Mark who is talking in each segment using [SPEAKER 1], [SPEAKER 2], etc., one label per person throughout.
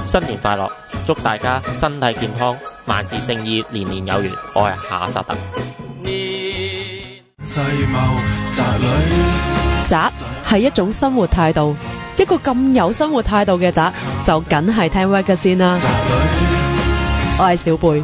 [SPEAKER 1] 新年快樂，祝大家身體健康，萬事勝意，年年有餘。我係夏薩特。
[SPEAKER 2] 世貿宅女，
[SPEAKER 3] 宅係一種生活態度，一個咁有生活態度嘅宅就梗係聽 Reggae 先啦。
[SPEAKER 2] 宅女，
[SPEAKER 3] 我係小貝。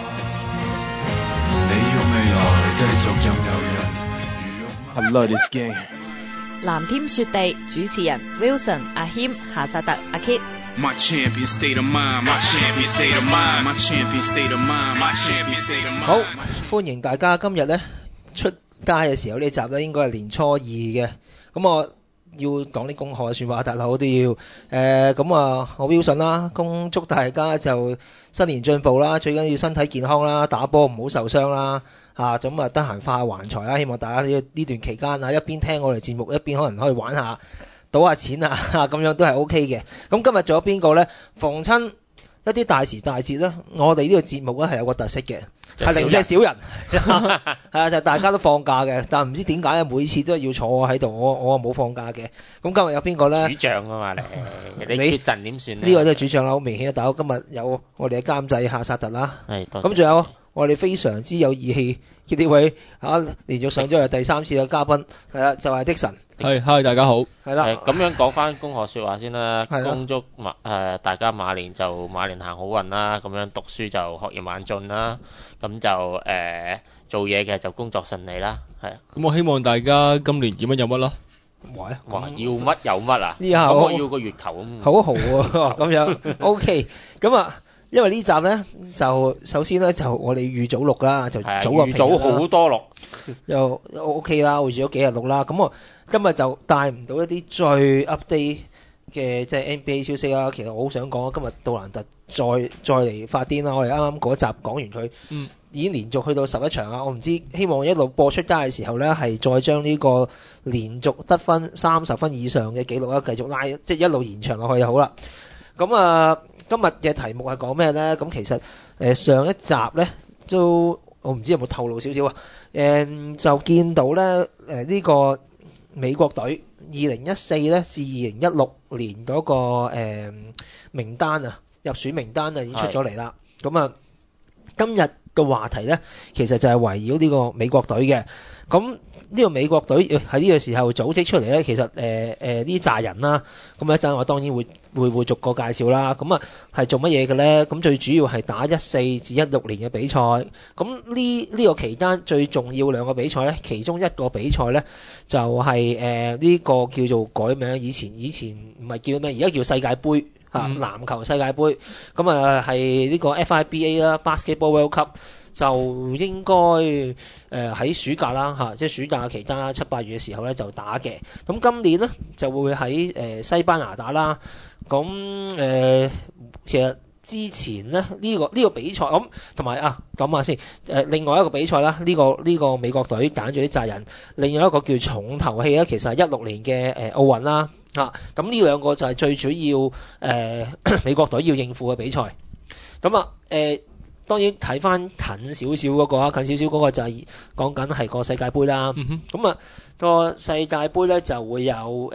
[SPEAKER 2] 你要未來繼續擁有人。I love this game。
[SPEAKER 4] 藍天雪地主持人 Wilson、阿謙、夏薩特、阿 Kit。
[SPEAKER 5] My champion state of mind, my champion state of mind, my champion state of mind, my champion state of mind。
[SPEAKER 6] 好，歡迎大家今日咧出街嘅時候呢集咧應該係年初二嘅，咁我要講啲恭賀嘅説話，大佬都要咁我 Wilson 啦，恭祝大家就新年進步啦，最緊要身體健康啦，打波唔好受傷啦，咁得閒化橫財啦，希望大家呢段期間一邊聽我哋節目，一邊可能可以玩下賭下錢咁樣都係 OK 嘅。咁今日仲有邊個呢？逢親一啲大時大節咧，我哋呢個節目咧係有個特色嘅，係零舍少人，係啊，就大家都放假嘅，但唔知點解每次都要坐我喺度，我冇放假嘅。咁今日有邊個咧？
[SPEAKER 1] 主將啊嘛，你缺陣點算咧？
[SPEAKER 6] 呢個都係主將啦，好明顯啊！大佬今日有我哋嘅監製夏薩特啦，咁仲有我哋非常之有義氣嘅呢位連續上咗係第3次嘅嘉賓，係啦，就係Dixon。
[SPEAKER 7] 係，hi 大家好。
[SPEAKER 6] 係啦，
[SPEAKER 1] 咁樣講翻恭賀説話先啦，恭祝大家馬年行好運啦，咁樣讀書就學業猛進啦，咁就做嘢嘅就工作順利啦，係啊。
[SPEAKER 7] 咁我希望大家今年要乜有乜啦。
[SPEAKER 1] 哇！要乜有乜啊？
[SPEAKER 6] 呢下
[SPEAKER 1] 我要個月球咁。
[SPEAKER 6] 好豪喎，咁樣 OK。咁因為呢集咧就首先咧就我哋預早錄啦，就預
[SPEAKER 1] 早好多錄，
[SPEAKER 6] 又 OK 啦，預咗幾日錄啦。咁我今日就帶唔到一啲最 update 嘅即係 NBA 消息啦。其實我好想講，今日杜蘭特再嚟發癲啦。我哋啱啱嗰集講完佢，已經連續去到11場啦。我唔知，希望一路播出街嘅時候咧，係再將呢個連續得分30分以上嘅紀錄繼續拉，即係一路延長落去就好啦。咁今日嘅題目係講咩咧？咁其實上一集咧都我唔知有冇透露少少就見到咧呢個美國隊2014咧至2016年嗰個名單入選名單已經出咗嚟啦。咁今日嘅話題咧其實就係圍繞呢個美國隊嘅。咁呢個美國隊喺呢個時候組織出嚟咧，其實呢扎人啦，咁一陣我當然會逐個介紹啦。咁係做乜嘢嘅咧？咁最主要係打14至16年嘅比賽。咁呢個期間最重要兩個比賽咧，其中一個比賽咧就係呢個叫做改名，以前唔係叫咩，而家叫世界盃籃球世界盃。咁係呢個 FIBA 啦 ，Basketball World Cup。就應該喺暑假啦即係暑假期間7、8月嘅時候咧就打嘅。咁今年咧就會喺西班牙打啦。咁其實之前咧呢個比賽咁同埋講下先另外一個比賽啦，呢個美國隊揀咗啲責任，另外一個叫重頭戲咧，其實係16年嘅奧運啦咁呢兩個就係最主要美國隊要應付嘅比賽。咁當然睇翻近少少嗰個就係講緊係個世界盃啦。咁個世界盃咧就會有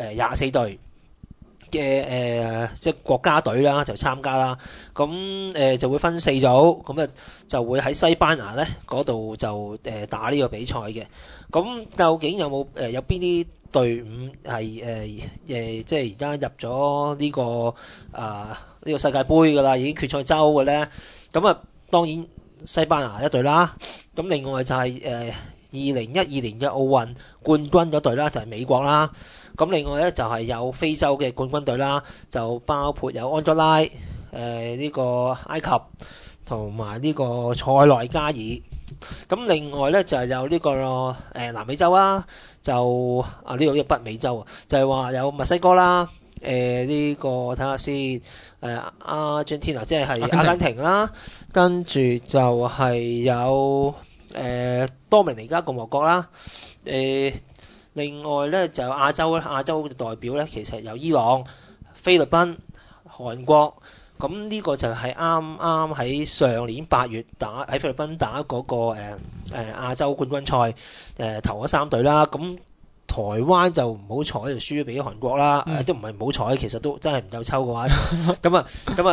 [SPEAKER 6] 24隊嘅即係國家隊啦就參加啦。咁就會分4組，咁就會喺西班牙咧嗰度就打呢個比賽嘅。咁究竟有邊啲隊伍係即係而家入咗呢個世界盃㗎啦，已經決賽周嘅咧？咁當然西班牙一隊啦，咁另外就係2012年嘅奧運冠軍嗰隊啦，就係美國啦。咁另外咧就係有非洲嘅冠軍隊啦，就包括有安哥拉、呢個埃及同埋呢個塞內加爾。咁另外咧就係有呢個南美洲啦，就呢個叫北美洲就係話有墨西哥啦。呢個睇下先，阿根廷即係阿根廷啦，跟住就係有多明尼加共和國啦。另外咧就有亞洲嘅代表咧，其實有伊朗、菲律賓、韓國。咁呢個就係啱啱喺上年8月喺菲律賓打嗰個亞洲冠軍賽頭嗰3隊啦。咁台灣就唔好彩就輸咗俾韓國啦。都唔係唔好彩，其實都真係唔夠抽嘅話。咁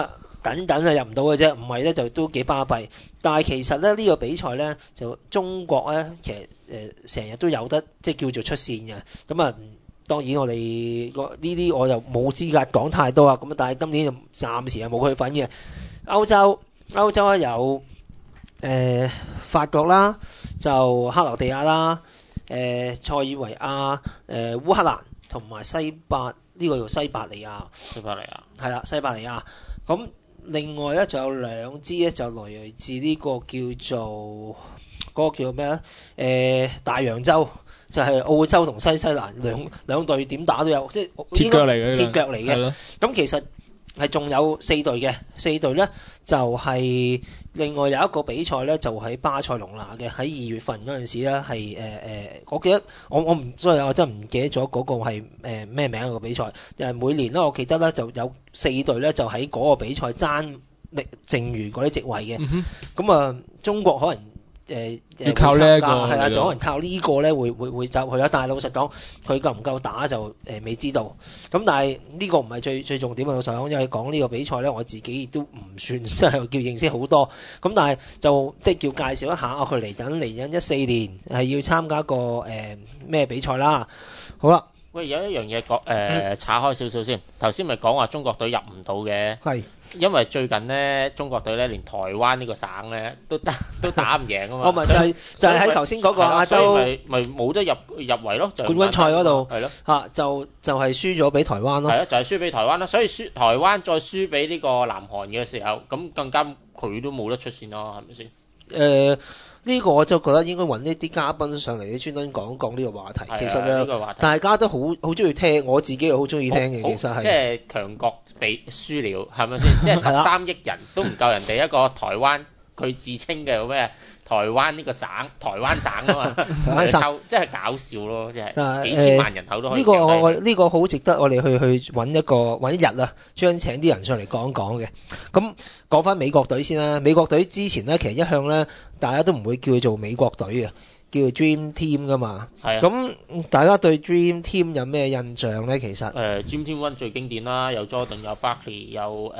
[SPEAKER 6] 等等啊入唔到嘅啫，唔係咧就都幾巴閉。但係其實咧呢個比賽咧就中國咧其實成日都有得即係叫做出線嘅。咁啊當然我哋呢啲我就冇資格講太多啊。咁但係今年就暫時係冇佢份嘅。歐洲咧有法國啦，就克羅地亞啦，塞爾維亞、烏克蘭同埋呢個叫西伯利亞。係啦，西伯利亞。咁另外咧就有兩支咧就來自呢個叫做嗰個叫咩咧？大洋洲就係澳洲同新西蘭兩隊點打都有，即係
[SPEAKER 7] 鐵腳嚟嘅。
[SPEAKER 6] 鐵腳嚟嘅。咁其實係仲有4隊嘅，4隊咧就係另外有一個比賽咧就喺巴塞隆拿嘅，喺2月份嗰陣時咧係我記得所以我真係唔記得咗嗰個係咩名個比賽。每年咧我記得咧就有4隊咧就喺嗰個比賽爭剩餘嗰啲席位嘅。咁中國可能
[SPEAKER 7] 要靠呢一個
[SPEAKER 6] 係啊，就可能靠呢個咧會走去啦。但係老實講，佢夠唔夠打就未知道。咁但係呢個唔係最重點啊！老實講，因為講呢個比賽咧，我自己亦都唔算即係叫認識好多。咁但係就即係叫介紹一下佢嚟緊14年係要參加個咩比賽啦。好啦，
[SPEAKER 1] 喂，有一樣嘢講岔開少少先。頭先咪講話中國隊入唔到嘅。係。因為最近咧，中國隊咧連台灣呢個省咧都打唔贏啊嘛。
[SPEAKER 6] 咪就係喺頭先嗰個亞洲
[SPEAKER 1] 咪冇得入圍咯，
[SPEAKER 6] 冠軍賽嗰度
[SPEAKER 1] 係咯
[SPEAKER 6] 嚇，就係輸咗俾台灣咯。
[SPEAKER 1] 係啊，就係輸俾台灣啦。所以台灣再輸俾呢個南韓嘅時候，咁更加佢都冇得出線咯，係咪先？
[SPEAKER 6] 呢個我就覺得應該揾呢啲嘉賓上嚟，專登講呢個話題。其實咧，大家都好中意聽，我自己又好中意聽嘅。其實係即係
[SPEAKER 1] 強國被輸了，係咪先？即係13億人都唔夠人哋一個台灣，佢自稱嘅咩？台灣呢個省，台灣省啊嘛，即係搞笑咯，即係幾千萬人口都可以。
[SPEAKER 6] 呢個好值得我哋去揾一日啊，將請啲人上嚟講講嘅。咁講翻美國隊先啦，美國隊之前咧其實一向咧大家都唔會叫佢做美國隊嘅，叫做 Dream Team 噶嘛。係啊。咁大家對 Dream Team 有咩印象咧？其實
[SPEAKER 1] Dream Team One 最經典啦，有 Jordan， 有 Barkley， 有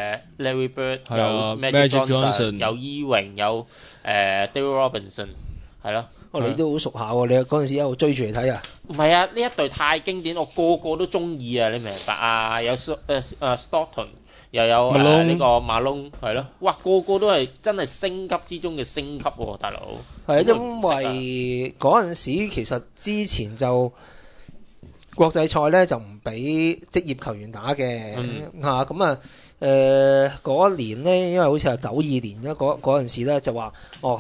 [SPEAKER 1] Larry Bird， 有 Magic Johnson， 有 Ewing， 有David Robinson， 係咯。
[SPEAKER 6] 你都好熟下喎，你嗰陣時一路追住嚟睇啊？
[SPEAKER 1] 唔係啊，呢一隊太經典，我個個都中意啊！你明白啊？有Stockton， 又有呢個馬龍，係咯。哇，個個都係真係升級之中嘅升級喎，大佬。
[SPEAKER 6] 係啊，因為嗰陣時其實之前就國際賽咧就唔俾職業球員打嘅嚇，咁嗰一年咧，因為好似係92年啦，嗰陣時咧就話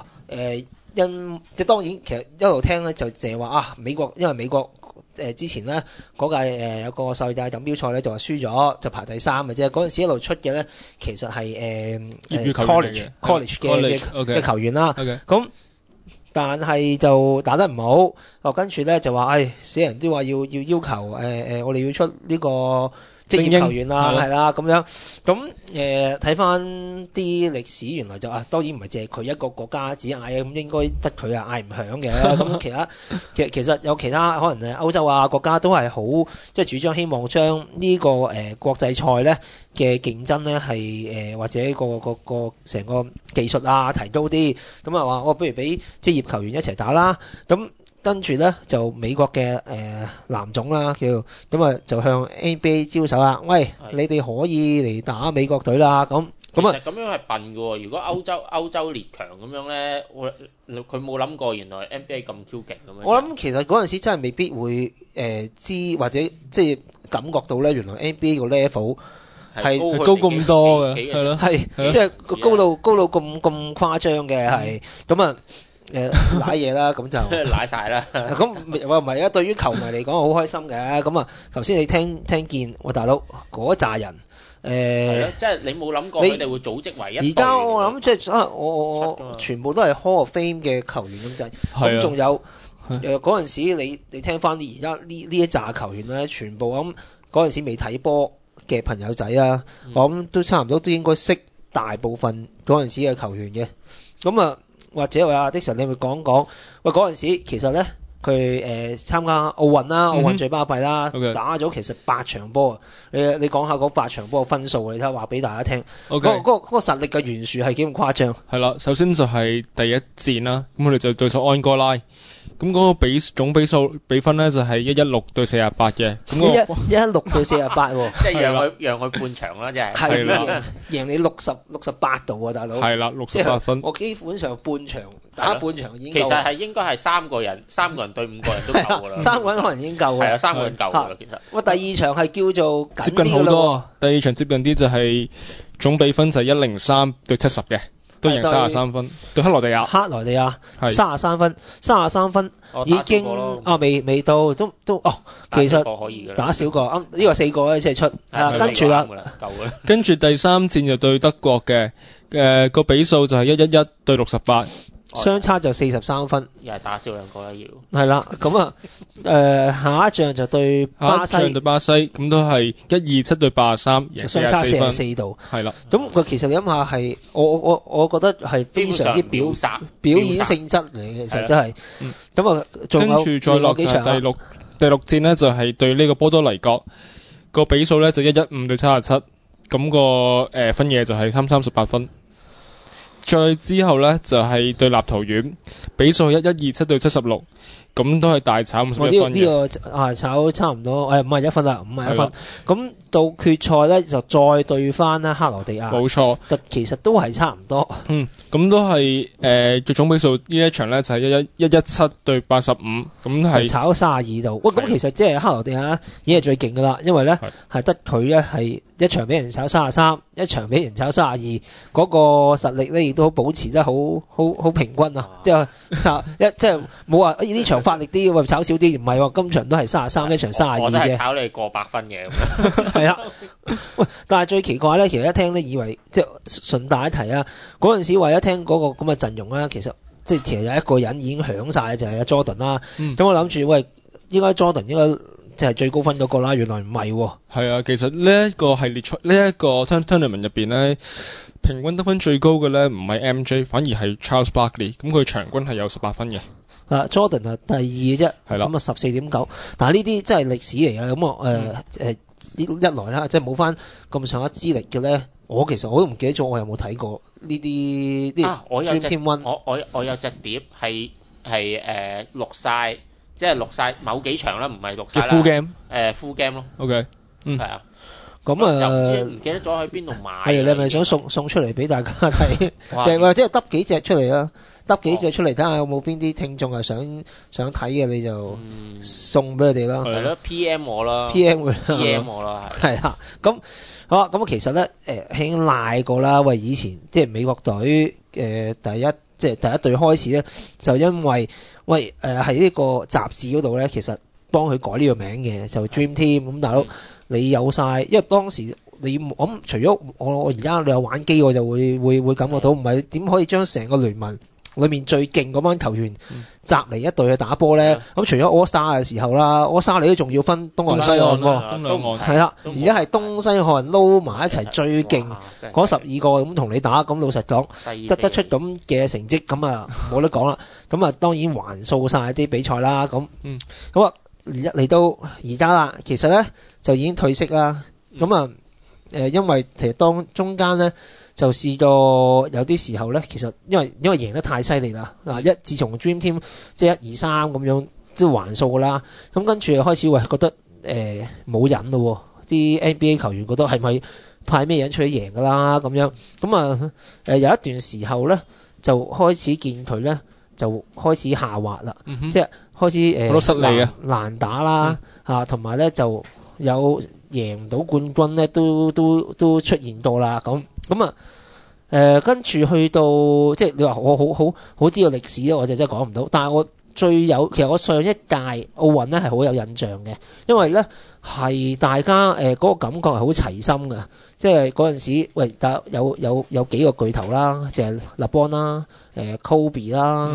[SPEAKER 6] 即當然其實一路聽咧就淨係話因為美國之前咧嗰屆有個世界錦標賽咧就話輸咗就排第3嘅啫。嗰陣時一路出嘅咧其實係college 嘅球員啦。咁但係就打得唔好，跟住咧就話死人都話要求我哋要出呢個職業球員啦，係啦咁樣。咁睇翻啲歷史，原來就當然唔係淨係佢一個國家只嗌咁，應該得佢嗌唔響嘅。咁其實有其他可能歐洲國家都係好即係主張希望將呢個國際賽咧嘅競爭咧係或者個成個技術提高啲。咁話我不如俾職業球員一齊打啦。咁跟住咧就美國嘅藍總啦叫咁就向 NBA 招手啦。喂，你哋可以嚟打美國隊啦。咁
[SPEAKER 1] 其實咁樣係笨㗎喎。如果歐洲列強咁樣咧，佢冇諗過原來 NBA 咁 Q 勁咁樣。
[SPEAKER 6] 我諗其實嗰陣時真係未必會知或者即係感覺到咧，原來 NBA 個 level 係
[SPEAKER 7] 高咁多嘅，係咯，
[SPEAKER 6] 係即係高到咁誇張嘅係咁瀨嘢啦，咁就
[SPEAKER 1] 瀨晒啦。
[SPEAKER 6] 咁唔係啊，對於球迷嚟講好開心嘅。咁頭先你聽見大佬嗰扎人
[SPEAKER 1] 係咯，即係你冇諗過佢哋會組織為一隊。
[SPEAKER 6] 而家我諗即係我全部都係 Hall of Fame 嘅球員咁滯。咁仲有嗰陣時你聽翻而家呢一紮球員咧，全部咁嗰陣時未睇波嘅朋友仔啊，我諗都差唔多都應該識大部分嗰陣時嘅球員嘅。咁或者阿的神你咪講喂嗰陣時其實咧佢參加奧運啦，奧運最巴閉啦，
[SPEAKER 7] OK
[SPEAKER 6] 打咗其實8場波。你講下嗰8場波嘅分數，你睇下話俾大家聽。
[SPEAKER 7] OK
[SPEAKER 6] 嗰個實力嘅懸殊係幾咁誇張？
[SPEAKER 7] 係啦，首先就係第一戰啦，咁佢哋就對手安哥拉，咁嗰個總比分咧就係116對48嘅，咁嗰個
[SPEAKER 6] 116對48喎，
[SPEAKER 1] 即係讓佢半場啦，即係。
[SPEAKER 6] 係
[SPEAKER 7] 啦
[SPEAKER 6] 贏你68度啊，大佬。
[SPEAKER 7] 係啦，68分。
[SPEAKER 6] 我基本上半場打半場已經
[SPEAKER 1] 其
[SPEAKER 6] 夠啦。
[SPEAKER 1] 實係應該係3個人對5個人都夠㗎啦。
[SPEAKER 6] 3個人可能已經夠㗎。
[SPEAKER 1] 係啊，3個人夠㗎啦，其實。
[SPEAKER 6] 喂，第二場係叫做
[SPEAKER 7] 接近好多啊！第二場接近啲就係總比分就係103對70嘅，都贏33分。對克羅地亞。
[SPEAKER 6] 克羅地亞
[SPEAKER 7] 係
[SPEAKER 6] 33分已經未到都其實
[SPEAKER 1] 可以㗎啦。
[SPEAKER 6] 打少個呢個4個咧即係出跟住啦，
[SPEAKER 1] 夠㗎。
[SPEAKER 7] 跟住第3戰就對德國嘅，個比數就係111對68。
[SPEAKER 6] 相差就43分，
[SPEAKER 1] 又係打少2個啦要。
[SPEAKER 6] 係啦，咁啊下一仗就對巴西，
[SPEAKER 7] 咁都係127對83，贏
[SPEAKER 6] 相差
[SPEAKER 7] 44分。
[SPEAKER 6] 44度。
[SPEAKER 7] 係啦，
[SPEAKER 6] 咁佢其實你諗下係我覺得係非常之表演性質嚟嘅，其實真係。咁啊，
[SPEAKER 7] 跟住再落就係第六戰呢，就係對呢個波多黎各，個比數呢就115對77，咁個分野就係38分。再之後呢，就係對立陶宛，比數127對76，咁都係大炒51分嘅。
[SPEAKER 6] 呢個炒差唔多51分啦，51分。咁到決賽呢，就再對翻啦克羅地亞。
[SPEAKER 7] 冇錯，
[SPEAKER 6] 其實都係差唔多。
[SPEAKER 7] 咁都係最總比數呢一場呢，就係117對85，咁係
[SPEAKER 6] 炒32度。喂，咁其實即係克羅地亞已經係最勁噶啦，因為呢係得佢呢係一場俾人炒33，一場俾人炒32，嗰個實力呢亦都保持得好平均啊！即係冇話呢場發力啲，喂炒少啲，唔係喎，今場都係33，一場32嘅。
[SPEAKER 1] 我都係炒你過100分嘅。
[SPEAKER 6] 係啊，喂！但係最奇怪咧，其實一聽咧以為即係順帶一提啊，嗰陣時為咗聽嗰個咁嘅陣容啦，其實有一個人已經響晒，就係阿 Jordan 啦。咁我諗住喂，應該 Jordan 應該即係最高分嗰個啦，原來唔係喎。係
[SPEAKER 7] 啊，其實呢一個系列賽呢一個 tournament 入邊咧，平均得分最高嘅咧唔係 MJ， 反而係 Charles Barkley， 咁佢場均係有18分嘅。
[SPEAKER 6] Jordan 係第2啫，咁啊14.9，但係呢啲真係歷史嚟嘅，咁我一來啦，即係冇翻咁上下資歷嘅咧，其實我都唔記得咗，我有冇睇過呢啲
[SPEAKER 1] 我有隻我有隻碟係錄晒，即係錄晒某幾場啦，唔係錄晒啦。
[SPEAKER 7] full game
[SPEAKER 1] full game 咯。
[SPEAKER 7] OK，
[SPEAKER 1] 係啊。
[SPEAKER 6] 咁
[SPEAKER 1] 唔記得咗喺邊度買。
[SPEAKER 6] 係你係咪想送出嚟俾大家睇？或者係揼幾隻出嚟啊？揼幾隻出嚟睇下有冇邊啲聽眾係想睇嘅，你就送俾佢哋啦。
[SPEAKER 1] 係咯 ，PM 我啦。
[SPEAKER 6] PM
[SPEAKER 1] 我啦，
[SPEAKER 6] 係啊。咁好啦，咁其實咧已經賴過啦。喂，以前即係美國隊第一隊開始咧，就因為喺呢個雜誌嗰度咧，其實幫佢改呢個名嘅，就 Dream Team 咁大佬。你有晒，因為當時你咁除咗我而家你有玩機，我就會感覺到，唔係點可以將成個聯盟裏面最勁嗰班球員集嚟一隊去打波咧？咁除咗 All Star 嘅時候啦，All Star 你都仲要分東岸西岸喎，係啦，而家係東西岸撈埋一齊最勁嗰12個咁同你打，咁老實講得出咁嘅成績，咁啊冇得講啦。咁啊當然還數晒啲比賽啦，咁好啊。嚟到而家啦，其實咧就已經退色啦。咁啊因為其實當中間咧就試過有啲時候咧，其實因為贏得太犀利啦。自從 Dream Team 即係1、2、3咁樣即係還數噶啦。咁跟住開始覺得冇癮咯，啲 NBA 球員覺得係咪派咩人出去贏噶啦咁樣。咁啊有一段時候咧就開始見佢咧就開始下滑啦，即係開始
[SPEAKER 7] 好失利啊，
[SPEAKER 6] 難打啦同埋咧就有贏唔到冠軍咧都出現到啦咁啊跟住去到即係你話我好知道歷史咧，我就真係講唔到。但係我其實我上一屆奧運咧係好有印象嘅，因為咧係大家嗰個感覺係好齊心嘅，即係嗰陣時喂有幾個巨頭啦，就係勒邦啦。Kobe 啦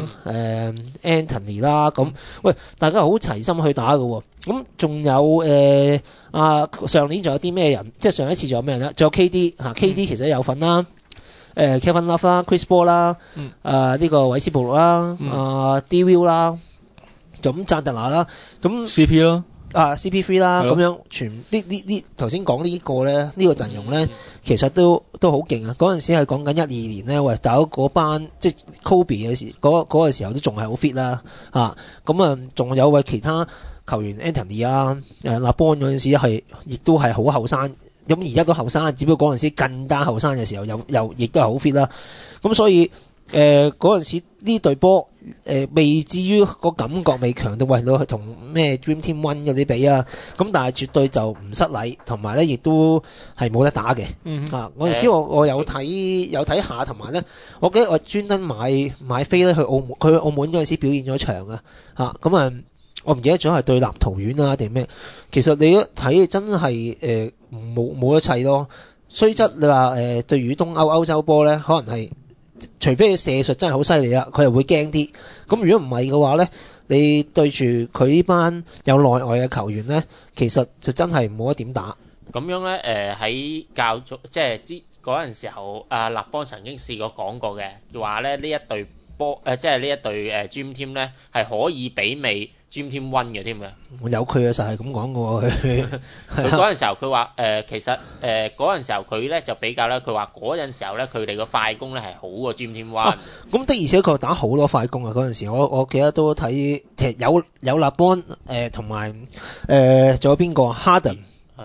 [SPEAKER 6] ，Anthony 啦，咁喂，大家好齊心去打嘅喎。咁仲有上年仲有啲咩人？即係上一次仲有咩人咧？仲有 KD 其實有份啦，Kevin Love 啦，Chris Paul 啦，呢個韋斯布魯啦，D. Will 啦， 咁贊特拿啦，咁
[SPEAKER 7] CP 咯，
[SPEAKER 6] CP3 啦，
[SPEAKER 7] 係咯
[SPEAKER 6] 咁樣全呢頭先講呢個咧，呢個陣容咧，其實都好勁啊！嗰陣時係講緊12年咧，喂，大佬嗰班即係 Kobe 嘅時，嗰個時候都仲係好 fit 啦，咁啊，仲有位其他球員 Anthony LeBron 嗰陣時亦都係好後生，咁而家都後生，只不過嗰陣時更加後生嘅時候又亦都係好 fit 啦，咁所以嗰陣時呢隊波未至於個感覺未強到喂到同咩 Dream Team One 嗰啲比啊，咁但係絕對就唔失禮，同埋咧亦都係冇得打嘅。嗰陣時我有睇下，同埋咧我記得我專登買飛咧去澳門，佢去澳門嗰陣時表演咗場咁啊我唔記得咗係對立陶宛啊定咩，其實你一睇真係冇得砌咯，雖則你話對於歐洲波咧可能係。除非佢射術真係好犀利啦，佢又會驚啲。咁如果唔係嘅話咧，你對住佢呢班有內外嘅球員咧，其實就真係冇得點打。
[SPEAKER 1] 咁樣咧，喺較早即係嗰陣時候，立邦曾經試過講過嘅，話咧呢一隊波即係呢一隊Dream Team 咧係可以媲美 Dream Team One 嘅添嘅。
[SPEAKER 6] 有佢嘅實係咁講嘅喎，
[SPEAKER 1] 佢嗰陣時候佢話其實嗰陣時候佢咧就比較咧，佢話嗰陣時候咧佢哋個快攻咧係好過 Dream Team One。咁
[SPEAKER 6] 的而且確打好多快攻啊！嗰陣時我記得都睇，其實有立邦同埋仲有邊個 Harden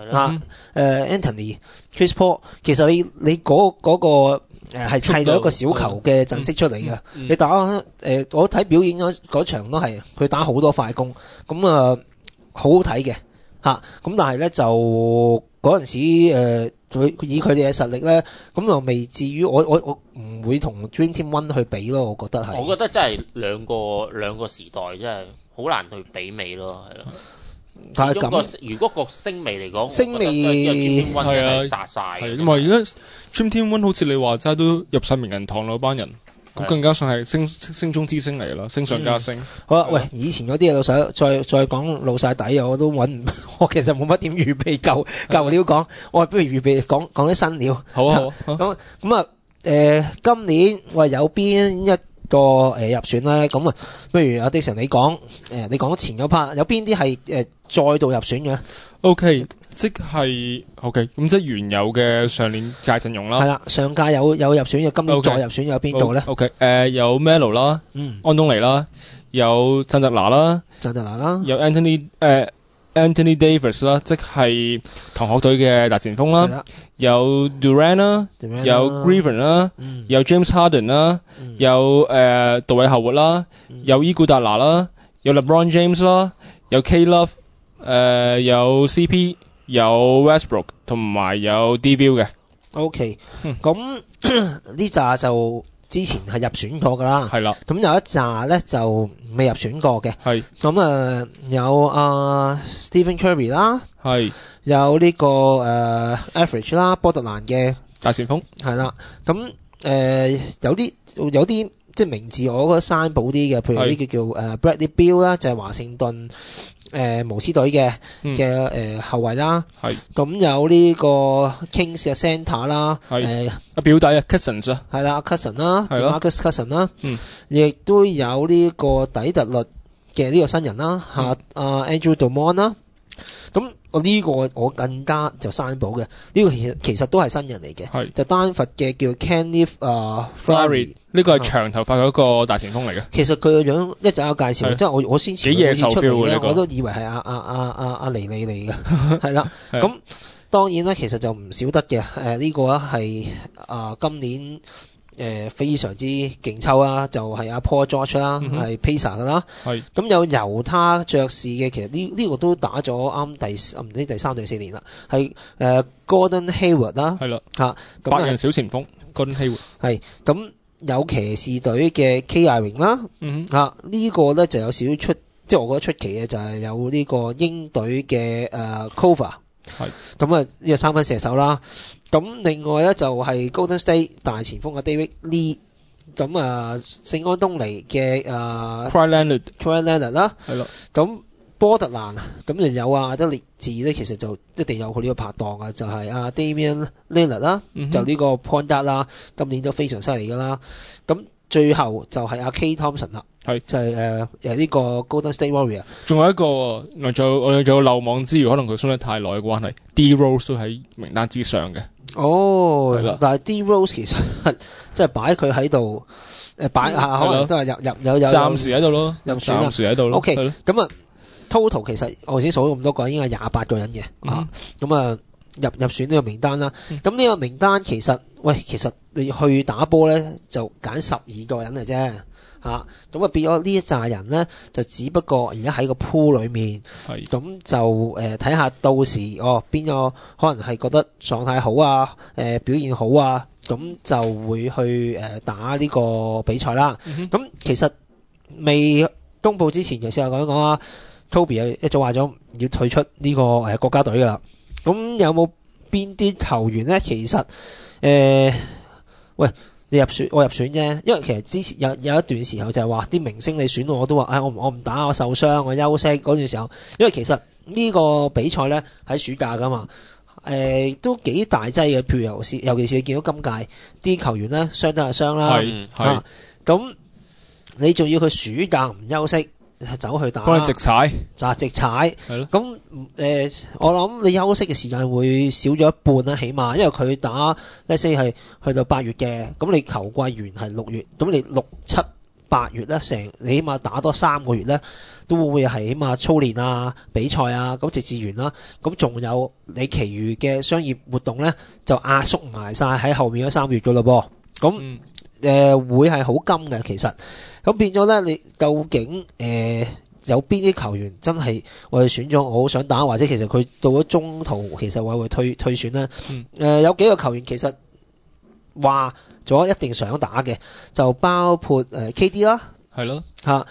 [SPEAKER 6] Anthony、Chris Paul， 其實你嗰個係砌到一個小球嘅陣式出嚟嘅。你打我睇表演嗰場都係佢打好多快攻，咁好好睇嘅咁但係咧就嗰陣時以佢哋嘅實力咧，咁就未至於我唔會同 Dream Team One 去比咯，我覺得係。
[SPEAKER 1] 我覺得真係兩個時代真係好難去比美咯，係咯。但係咁，如果個星味嚟講，
[SPEAKER 6] 星味
[SPEAKER 1] 係啊殺晒。
[SPEAKER 7] 係因為而家 Dream Team One 好似你話齋都入晒名人堂啦，班人。咁更加上係星中之星嚟啦，星上加星。
[SPEAKER 6] 好啦，喂，以前嗰啲嘢老細再講老晒底，我都我其實冇乜點預備舊料講，我不如預備講啲新料。
[SPEAKER 7] 好啊好。
[SPEAKER 6] 咁今年喂有邊一個入選咧？咁不如阿 Dixon 你講你講前嗰 part 有邊啲係再度入選嘅
[SPEAKER 7] ？OK， 即係 OK， 咁即係原有嘅上年屆陣容啦。
[SPEAKER 6] 係啦，上屆有入選嘅，今年再入選有邊度咧
[SPEAKER 7] ？OK， 有 Melo 啦，安東尼啦，有贊特拿啦，有 Anthony Davis 啦，即係同學隊嘅大前鋒啦，有 Durant 啦，有 Griffin 啦，有 James Harden 啦，有杜偉後活啦，有伊古達拿啦，有 LeBron James 啦，有 K-Love， 有 CP， 有 Westbrook 同埋有 D-Bill 嘅。
[SPEAKER 6] OK， 咁呢扎就之前係入選過㗎啦，
[SPEAKER 7] 係啦。咁
[SPEAKER 6] 有一紮咧就未入選過嘅，係。咁有Stephen Curry 啦，係。有呢個Average 啦，波特蘭嘅
[SPEAKER 7] 大前鋒，
[SPEAKER 6] 係啦。咁有啲即係名字我覺得生保啲嘅，譬如呢個叫Bradley Beal 啦，就係華盛頓巫師隊嘅後衛啦，係。咁有呢個 Kings 嘅 Center 啦，係。
[SPEAKER 7] 表弟啊 Cousins 啊，
[SPEAKER 6] 係啦 Cousins 啦 ，Marcus Cousins 啦，亦
[SPEAKER 7] 嗯。
[SPEAKER 6] 都有呢個底特律嘅呢個新人啦，Andrew Drummond 啦。咁呢個我更加就生保嘅，呢個其實都係新人嚟嘅，就丹佛嘅叫 Kenneth Faried， 呢個
[SPEAKER 7] 係長頭髮嗰個大前鋒嚟嘅。
[SPEAKER 6] 其實佢個樣一陣有介紹，即係我先前
[SPEAKER 7] 幾野獸 feel 嘅，
[SPEAKER 6] 我都以為係阿尼尼嚟嘅，係啦。咁當然咧，其實就唔少得嘅，呢個係今年。非常之勁抽啦，就係阿 Paul George 啦，係 Pacers 噶啦。係。咁有猶他爵士嘅，其實呢個都打咗啱唔知第3、第4年啦。係Gordon Hayward 啦。係啦。嚇。
[SPEAKER 7] 白人小前鋒 Gordon Hayward。係。
[SPEAKER 6] 咁有騎士隊嘅 K. Irving 啦。嚇。呢個咧就有少少即係我覺得出奇嘅就係有呢個鷹隊嘅Kova。係。咁呢個3分射手啦。咁另外咧就係 Golden State 大前鋒嘅 David Lee， 咁聖安東尼嘅
[SPEAKER 7] Kawhi
[SPEAKER 6] Leonard 啦，
[SPEAKER 7] 係咯。
[SPEAKER 6] 咁波特蘭咁就有阿德烈治咧，其實就一定有佢呢個拍檔啊，就係Damian Lillard 啦，就呢個 Point Guard 啦，今年都非常犀利噶啦。咁最後就係Klay Thompson 啦，
[SPEAKER 7] 係
[SPEAKER 6] 就係呢個 Golden State Warrior。
[SPEAKER 7] 仲有一個，我哋仲有漏網之魚，可能佢傷得太耐嘅關係，D Rose 都喺名單之上嘅。
[SPEAKER 6] 哦
[SPEAKER 7] 係啦，
[SPEAKER 6] 但係 D Rose 其實即係擺佢喺度，擺下可能都係有
[SPEAKER 7] 暫時喺度咯，
[SPEAKER 6] 入選啦
[SPEAKER 7] 暫時喺度咯。
[SPEAKER 6] OK，
[SPEAKER 7] 係咯
[SPEAKER 6] 咁啊 total 其實我頭先數咗咁多個，應該係28個人嘅，咁啊入選呢個名單啦。咁呢個名單其實你去打波咧就揀12個人嘅啫。咁啊變咗呢一紮人咧，就只不過而家喺個 pool 裏面，咁就睇下到時邊個可能係覺得狀態好啊，表現好啊，咁就會去打呢個比賽啦。咁其實未公佈之前，就先講啊 ，Kobe 一早話咗要退出呢個國家隊㗎啦。咁有冇邊啲球員咧？其實你入選我入選啫，因為其實之前有一段時候就係話啲明星你選我都話，我唔打，我受傷，我休息嗰段時候，因為其實呢個比賽咧喺暑假㗎嘛，都幾大劑嘅，譬如尤其是你見到今屆啲球員咧傷得係傷啦，咁你仲要佢暑假唔休息走去打，
[SPEAKER 7] 幫你直踩，
[SPEAKER 6] 直踩，
[SPEAKER 7] 係咯。
[SPEAKER 6] 咁我諗你休息嘅時間會少咗一半啦，起碼，因為佢打let's say係去到8月嘅，咁你球季完係6月，咁你6、7、8月咧，你起碼打多3個月咧，都會係起碼操練啊、比賽啊，咁直至完啦。咁仲有你其餘嘅商業活動咧，就壓縮埋晒喺後面嗰3個月噶咯噃。咁會係好金嘅其實。咁變咗咧，你究竟有邊啲球員真係我哋選咗，我好想打，或者其實佢到咗中途其實會退選咧？有幾個球員其實話咗一定想打嘅，就包括KD 啦，
[SPEAKER 7] 係咯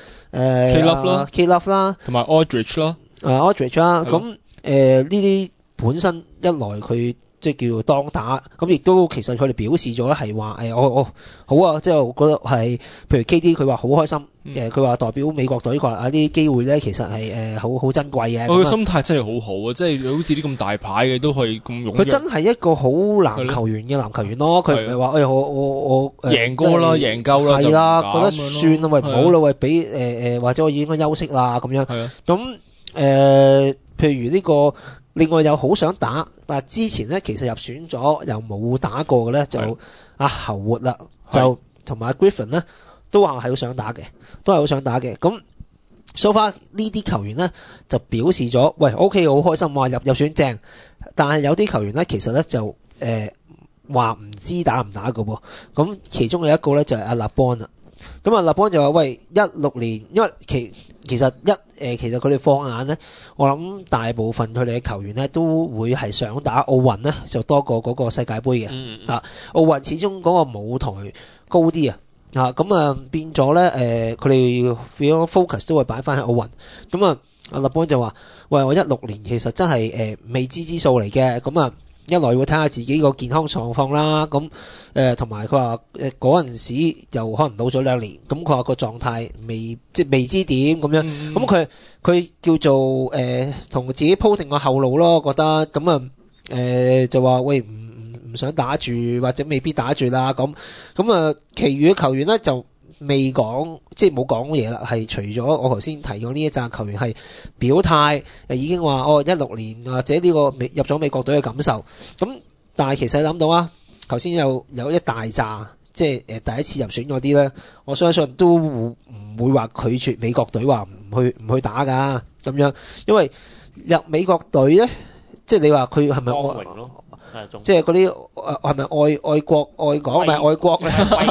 [SPEAKER 6] K Love 啦，
[SPEAKER 7] 同埋 Aldridge 啦
[SPEAKER 6] ，Aldridge 啦。咁呢啲本身一來佢即係叫當打，咁亦都其實佢哋表示咗咧係話我好啊，即係我覺得係，譬如 KD 佢話好開心，佢話代表美國隊，佢話啲機會咧其實係好珍貴嘅。
[SPEAKER 7] 佢心態真係好好啊，即係好似啲咁大牌嘅都可以咁踴躍。
[SPEAKER 6] 佢真係一個好籃球員嘅籃球員咯，佢唔係話我
[SPEAKER 7] 贏過啦，贏夠啦，
[SPEAKER 6] 係啦，覺得算啦，喂唔好啦，喂俾或者我應該休息啦咁樣。咁譬如呢個。另外又好想打，但係之前咧其實入選咗又冇打過嘅咧，就阿侯活啦，就同埋 Griffin 咧都話係好想打嘅，咁so far呢啲球員咧就表示咗，喂 OK 好開心，話入選正，但係有啲球員咧其實咧就話唔知打唔打嘅喎，咁其中有一個咧就係阿LeBron啦。咁啊，立邦就話：喂，16年，因為其實其實佢哋放眼咧，我諗大部分佢哋嘅球員咧都會係想打奧運咧，就多過嗰個世界盃嘅。奧運始終嗰個舞台高啲啊，咁啊變咗咧佢哋變咗 focus 都會擺翻喺奧運。咁啊，阿立邦就話：喂，我16年其實真係未知之數嚟嘅，咁啊。一來會睇下自己個健康狀況啦，咁同埋佢話嗰陣時又可能老咗2年，咁佢話個狀態未知點咁樣，咁佢叫做同自己鋪定個後路咯，覺得咁啊就話喂唔想打住或者未必打住啦，咁啊其餘嘅球員咧就未講，即係冇講嘢啦，係除咗我頭先提過呢一紮球員係表態，已經話16年或者呢個入咗美國隊嘅感受。咁但係其實諗到啊，頭先有一大紮，即係第一次入選嗰啲咧，我相信都唔會話拒絕美國隊話唔去打㗎咁樣，因為入美國隊咧，即係你話佢係咪
[SPEAKER 1] 光榮咯？
[SPEAKER 6] 即係嗰啲係咪愛國愛港唔係愛國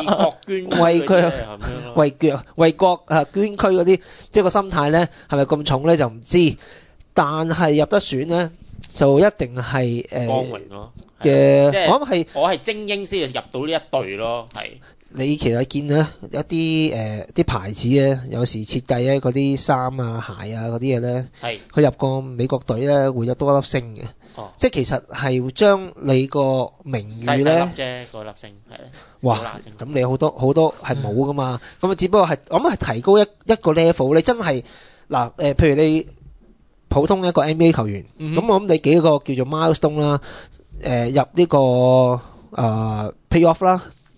[SPEAKER 6] 為國捐軀嗰啲，即係個心態咧係咪咁重咧就唔知，但係入得選咧就一定係
[SPEAKER 1] 光榮咯
[SPEAKER 6] 嘅，
[SPEAKER 1] 即係
[SPEAKER 6] 我諗
[SPEAKER 1] 我係精英先入到呢一隊咯，係。
[SPEAKER 6] 你其實見咧一啲啲牌子咧，有時設計咧嗰啲衫啊鞋啊嗰啲嘢咧，佢入過美國隊咧會有多一粒星嘅。即係其實係將你個名譽咧，
[SPEAKER 1] 細啫嗰粒星係咧。
[SPEAKER 6] 哇！咁你好多係冇噶嘛，咁啊只不過係我諗係提高一個 level。你真係嗱譬如你普通一個 NBA 球員，咁我諗你幾個叫做 milestone 啦，入呢個playoff 啦，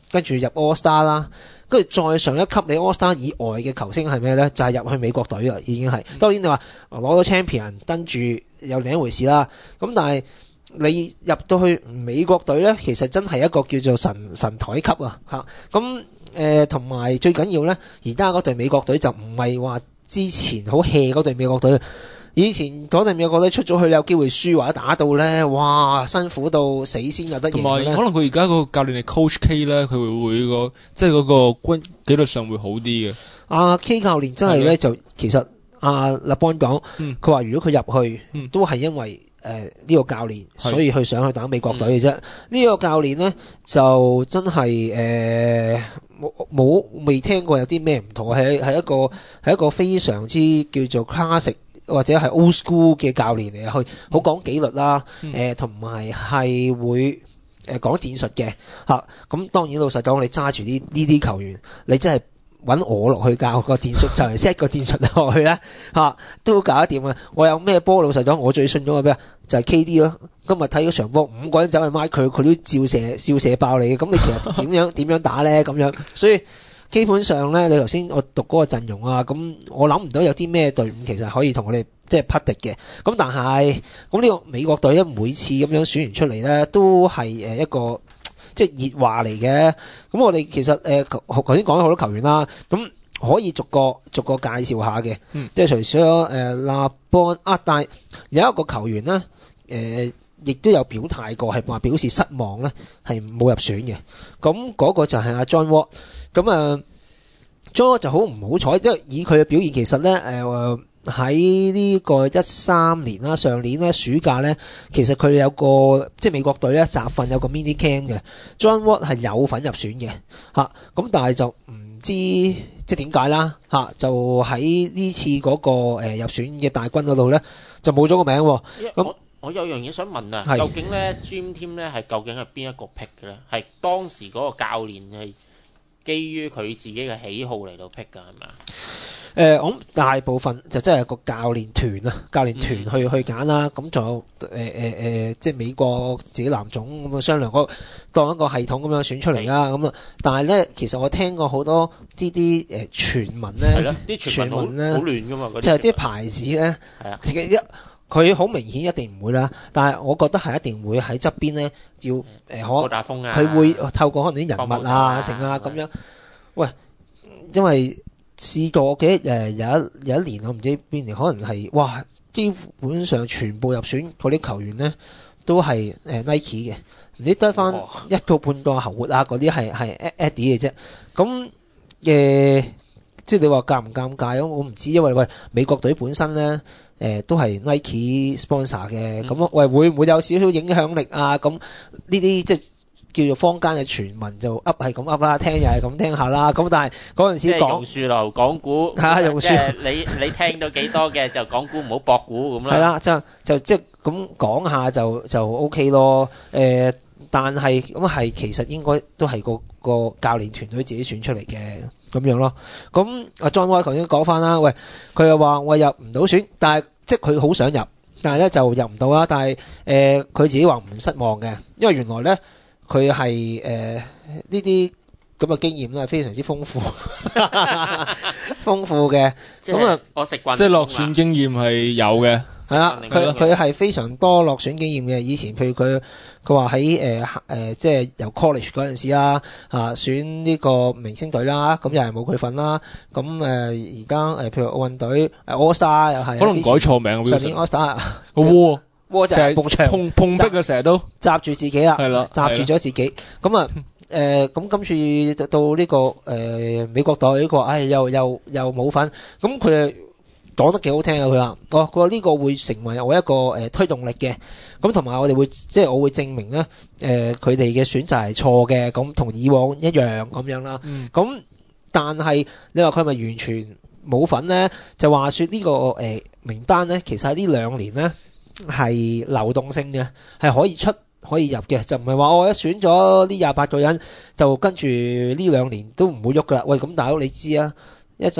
[SPEAKER 6] 跟住入 All Star 啦，跟住再上一級你 All Star 以外嘅球星係咩咧？就係入去美國隊啦，已經係。當然你話攞到 Champion 跟住有另一回事啦。咁但係你入到去美國隊咧，其實真係一個叫做神台級啊嚇。咁同埋最緊要咧，而家嗰隊美國隊就唔係話之前好 hea 嗰隊美國隊。以前嗰隊美國隊出咗去，你有機會輸或者打到咧，哇辛苦到死先有得贏。
[SPEAKER 7] 同埋可能佢而家個教練係 Coach K 咧，佢會個即係嗰個紀律上會好啲嘅。
[SPEAKER 6] 阿 K 教練真係咧就其實阿立邦講，佢話如果佢入去都係因為呢個教練，所以佢想去打美國隊嘅啫。呢個教練咧就真係冇未聽過有啲咩唔同，係一個非常之叫做 classic。或者係 old school 嘅教練嚟，去好講紀律啦，同埋係會講戰術嘅嚇。咁當然老實講，你揸住呢啲球員，你真係揾我落去教個戰術，就係 set 個戰術落去咧嚇，都搞得掂啊！我有咩波老實講，我最信咗個咩啊？就係 KD 咯。今日睇嗰場波，5個人走去買佢都照射爆你嘅。咁你其實點樣打咧？咁樣，所以。基本上咧，你頭先我讀嗰個陣容啊，咁我諗唔到有啲咩隊伍其實可以同我哋即係匹敵嘅。咁但係咁呢個美國隊咧，每次咁樣選完出嚟咧，都係一個即係熱話嚟嘅。咁我哋其實頭先講咗好多球員啦，咁可以逐個介紹下嘅。即係除咗立邦啊，但係有一個球員咧，亦都有表態過係話表示失望咧，係冇入選嘅。咁嗰個就係阿 John Wall。咁John 就好唔好彩，即係以佢嘅表現，其實咧喺呢個13年啦，上年咧暑假咧，其實佢有個即係美國隊咧集訓有個 mini camp 嘅 ，John Wall 係有份入選嘅嚇，咁但係就唔知即係點解啦嚇，就喺呢次嗰個入選嘅大軍嗰度咧就冇咗個名喎。咁
[SPEAKER 1] 我有樣嘢想問啊，究竟咧 Dream Team 咧係究竟係邊一個 pick 嘅咧？係當時嗰個教練係基於佢自己嘅喜好嚟到 pick 㗎係咪啊？
[SPEAKER 6] 我諗大部分就真係個教練團去揀啦。咁仲有即係美國自己藍總咁樣商量當一個系統咁樣選出嚟啦。咁啊，但係咧其實我聽過好多啲傳聞咧，係咯，啲傳聞咧好亂㗎嘛，就係啲牌子咧，係啊，佢好明顯一定唔會啦，但係我覺得係一定會喺側邊咧，要
[SPEAKER 1] 打風啊，
[SPEAKER 6] 佢會透過可能啲人物啊、成啊咁樣。喂，因為試過嘅有一年我唔知邊年，可能係哇，基本上全部入選嗰啲球員咧都係Nike 嘅，你得翻一個半個侯活啊嗰啲係Eddie 嘅啫。咁即係你話尷唔尷尬？我唔知，因為美國隊本身咧都係 Nike sponsor 嘅，咁會唔會有少少影響力啊？咁呢啲即係叫做坊間嘅傳聞就係咁噏啦，聽又係咁聽下啦。咁但係嗰陣時講
[SPEAKER 1] 榕樹樓講股，即係你聽到幾多嘅就講股，唔好博股咁啦。係
[SPEAKER 6] 啦，就即係咁講下就 OK 咯。但係咁係其實應該都係個教練團隊自己選出嚟嘅咁樣咯。咁阿 John Wall 頭先講翻啦，喂，佢又話我入唔到選，但係即係佢好想入，但係咧就入唔到啦。但係佢自己話唔失望嘅，因為原來咧佢係呢啲咁嘅經驗咧係非常之豐富豐富嘅。咁啊，
[SPEAKER 1] 我食慣
[SPEAKER 7] 即係落選經驗係有嘅。
[SPEAKER 6] 係啦，佢係非常多落選經驗嘅。以前譬如佢話喺即係由 college 嗰陣時啦，選呢個明星隊啦，咁又係冇佢份啦。咁而家譬如奧運隊All Star 又係
[SPEAKER 7] 可能改錯名。
[SPEAKER 6] 上年 All Star
[SPEAKER 7] 個窩
[SPEAKER 6] 就係埲牆
[SPEAKER 7] 碰壁嘅，成日都
[SPEAKER 6] 閘住自己啦，
[SPEAKER 7] 係啦，
[SPEAKER 6] 閘住咗自己。咁啊咁今次到呢個美國隊呢個，又冇份。咁佢講得幾好聽啊！佢話呢個會成為我一個推動力嘅，咁同埋我哋會即係我會證明咧佢哋嘅選擇係錯嘅，咁同以往一樣咁樣啦。咁但係你話佢係咪完全冇份咧？就話說呢個名單咧，其實喺呢2年咧係流動性嘅，係可以出可以入嘅，就唔係話我一選咗呢28個人就跟住呢2年都唔會喐噶啦。喂，咁大佬你知啊，一陣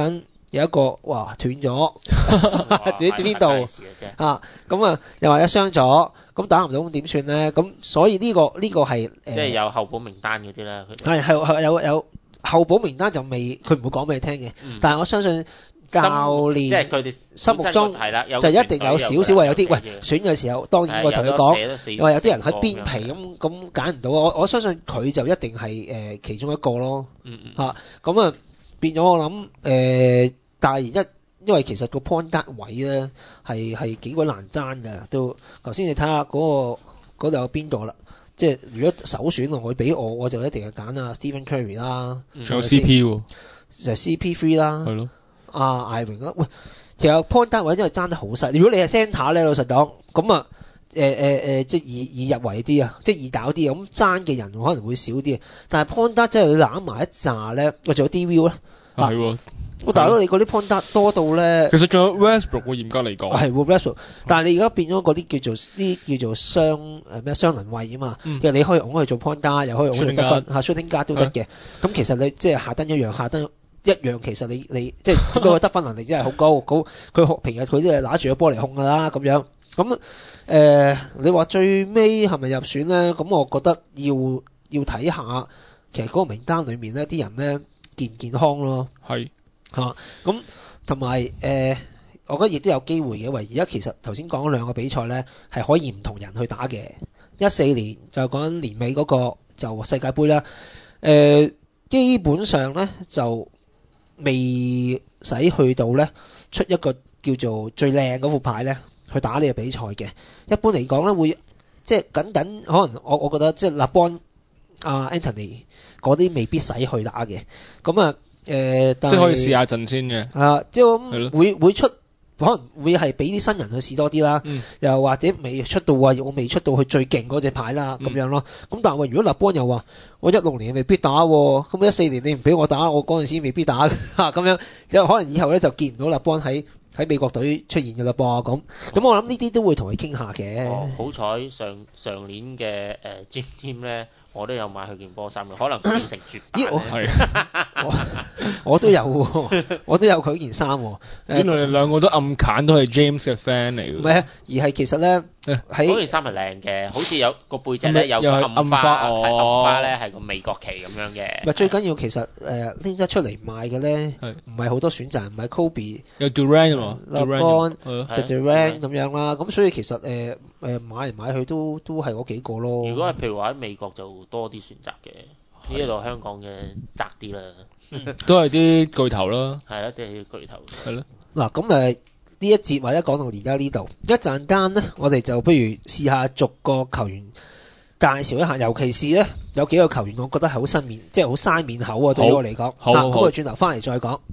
[SPEAKER 6] 有一個哇斷咗，斷邊度啊？咁啊又話一傷咗，咁打唔到咁點算咧？咁所以呢個係
[SPEAKER 1] 即係有候補名單嗰啲啦，佢
[SPEAKER 6] 係有候補名單就未，佢唔會講俾你聽嘅。但係我相信教練
[SPEAKER 1] 即係佢哋
[SPEAKER 6] 心目中
[SPEAKER 1] 係啦，
[SPEAKER 6] 就一定有少少話有啲喂選嘅時候，當然我同佢講，話有啲人喺邊皮咁揀唔到，我相信佢就一定係其中一個咯。嚇咁啊變咗我諗但係因為其實個 point guard 位咧係幾鬼難爭㗎，都頭先你睇下嗰度有邊度啦。即係如果首選我會俾我就一定係揀啊 Stephen Curry 啦，
[SPEAKER 7] 仲有 CP 喎，
[SPEAKER 6] 就係 CP3 啦，
[SPEAKER 7] 係咯，
[SPEAKER 6] Irving 啦，喂，其實 point guard 位真係爭得好細。如果你係 centre 咧，老實講，咁啊即係易入圍啲啊，即係易搞啲啊，咁爭嘅人可能會少啲啊。但係 point guard 真係你攬埋一紮咧，喂，仲有 D-View 咧，
[SPEAKER 7] 係喎。
[SPEAKER 6] 大佬你嗰啲 point guard 多到咧，
[SPEAKER 7] 其實仲有 Westbrook 喎，嚴格嚟講
[SPEAKER 6] 係 Westbrook，但係你而家變咗嗰啲叫做雙能位啊嘛，其實你可以攞去做 point guard，又可以攞去得分shooting guard 都得嘅。咁其實你即係下登一樣，其實你即係只不過得分能力真係好高，佢平日佢都係拿住個波嚟控㗎啦咁樣。咁你話最尾係咪入選咧？咁我覺得要睇下，其實嗰個名單裡面咧啲人咧健唔健康咯。
[SPEAKER 7] 係。
[SPEAKER 6] 咁同埋我覺得亦都有機會嘅，因為而家其實頭先講嗰兩個比賽咧係可以唔同人去打嘅。14年就講緊年尾嗰個就世界盃啦，基本上咧就未使去到咧出一個叫做最靚嗰副牌咧去打呢個比賽嘅。一般嚟講咧會即係僅可能我覺得即係LeBron Anthony 嗰啲未必使去打嘅。咁啊即
[SPEAKER 7] 係可以試下陣先嘅。
[SPEAKER 6] 即係會出，可能會係俾啲新人去試多啲啦。又或者未出到我未出到去最勁嗰隻牌啦，咁樣咯。咁但係如果LeBron又話我16年未必打喎，咁14年你唔俾我打，我嗰陣時未必打咁樣，有可能以後咧就見唔到LeBron喺美國隊出現嘅啦噃。咁我諗呢啲都會同佢傾下嘅。
[SPEAKER 1] 好彩上年嘅Dream Team 咧。我都有買佢件波衫嘅，可能變成絕版。
[SPEAKER 6] 我都有喎，我都有佢件衫喎。
[SPEAKER 7] 原來你兩個都暗揀都係 James 嘅 fan 嚟㗎。
[SPEAKER 6] 唔係啊，而係其實咧
[SPEAKER 1] 嗰件衫係靚嘅，好似有個背脊咧有個暗花咧係個美國旗咁樣嘅。
[SPEAKER 6] 唔係最緊要其實拎得出嚟賣嘅咧，唔係好多選擇，唔係 Kobe
[SPEAKER 7] 有 Durant 喎
[SPEAKER 6] ，LeBron 就 Durant 咁樣啦。咁所以其實買嚟買去都係嗰幾個咯。
[SPEAKER 1] 如果係譬如話喺美國就多啲選擇嘅，呢度香港嘅窄啲啦，
[SPEAKER 7] 都係啲巨頭啦。
[SPEAKER 1] 係啦，都係啲巨頭。
[SPEAKER 7] 係咯。
[SPEAKER 6] 嗱咁呢一節或者講到而家呢度，一陣間咧，我哋就不如試下逐個球員介紹一下，尤其是咧有幾個球員，我覺得係好新面，即係好嘥面口啊，對於我嚟講。好，咁我轉頭翻嚟再講。